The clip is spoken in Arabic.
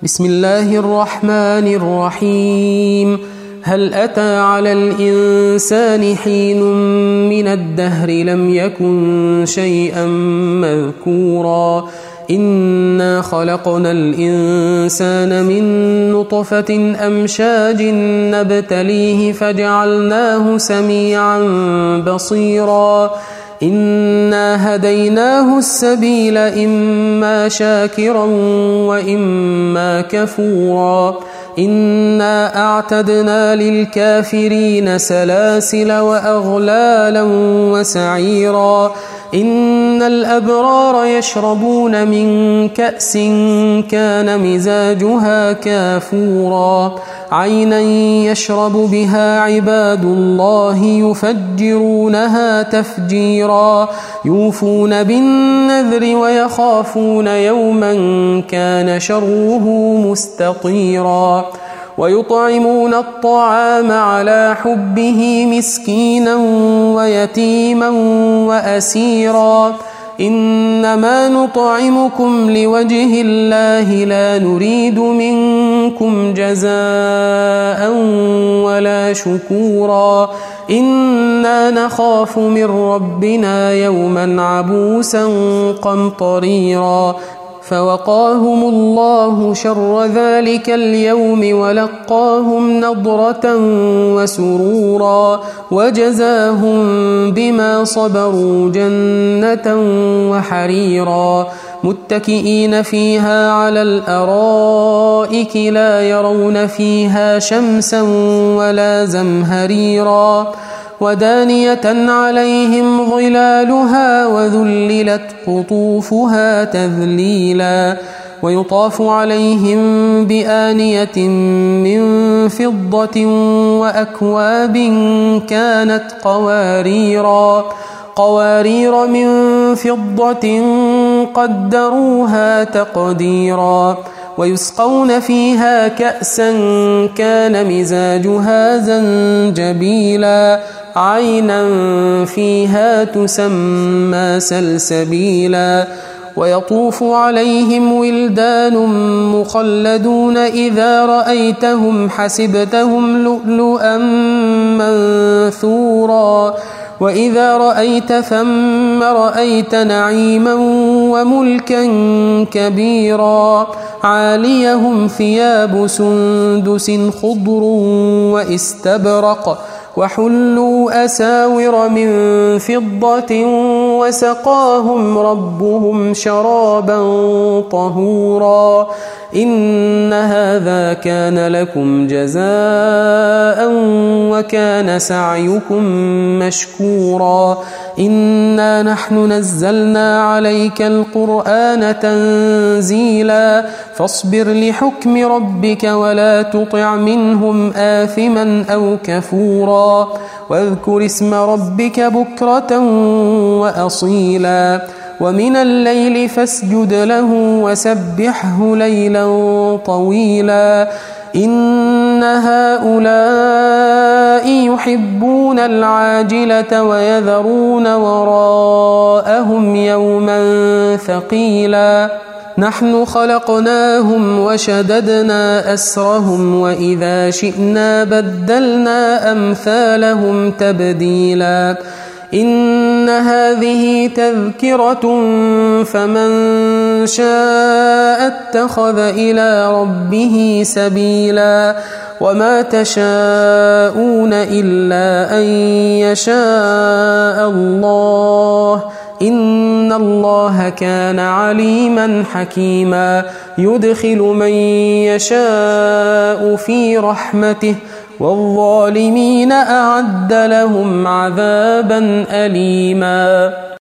بسم الله الرحمن الرحيم. هل أتى على الإنسان حين من الدهر لم يكن شيئا مذكورا إنا خلقنا الإنسان من نطفة أمشاج نبتليه فجعلناه سميعا بصيرا إنا هديناه السبيل إما شاكرا وإما كفورا إنا أعتدنا للكافرين سلاسل وأغلالا وسعيرا إن الأبرار يشربون من كأس كان مزاجها كافورا عينا يشرب بها عباد الله يفجرونها تفجيرا يوفون بالنذر ويخافون يوما كان شره مستطيرا ويطعمون الطعام على حبه مسكينا ويتيما وأسيرا إنما نطعمكم لوجه الله لا نريد منكم جزاء ولا شكورا إنا نخاف من ربنا يوما عبوسا قمطريرا فوقاهم الله شر ذلك اليوم ولقاهم نضرة وسرورا وجزاهم بما صبروا جنة وحريرا متكئين فيها على الأرائك لا يرون فيها شمسا ولا زمهريرا ودانية عليهم ظلالها وذللت قطوفها تذليلا ويطاف عليهم بآنية من فضة وأكواب كانت قوارير من فضة قدروها تقديرا ويسقون فيها كأسا كان مزاجها زنجبيلا عينا فيها تسمى سلسبيلا ويطوف عليهم ولدان مخلدون إذا رأيتهم حسبتهم لؤلؤا منثورا وإذا رأيت ثم رأيت نعيما وملكا كبيرا عاليهم ثياب سندس خضر واستبرق وحلوا أساور من فضة وسقاهم ربهم شرابا طهورا إن هذا كان لكم جزاء وكان سعيكم مشكورا إنا نحن نزلنا عليك القرآن تنزيلا فاصبر لحكم ربك ولا تطع منهم آثما أو كفورا واذكر اسم ربك بكرة وأصيلا ومن الليل فاسجد له وسبحه ليلا طويلا إن هؤلاء يحبون العاجلة ويذرون وراءهم يوما ثقيلا نحن خلقناهم وشددنا أسرهم وإذا شئنا بدلنا أمثالهم تبديلا إن هذه تذكرة فمن شاء اتخذ إلى ربه سبيلا وما تشاءون إلا أن يشاء الله إن الله كان عليما حكيما يدخل من يشاء في رحمته والظالمين أعد لهم عذابا أليما.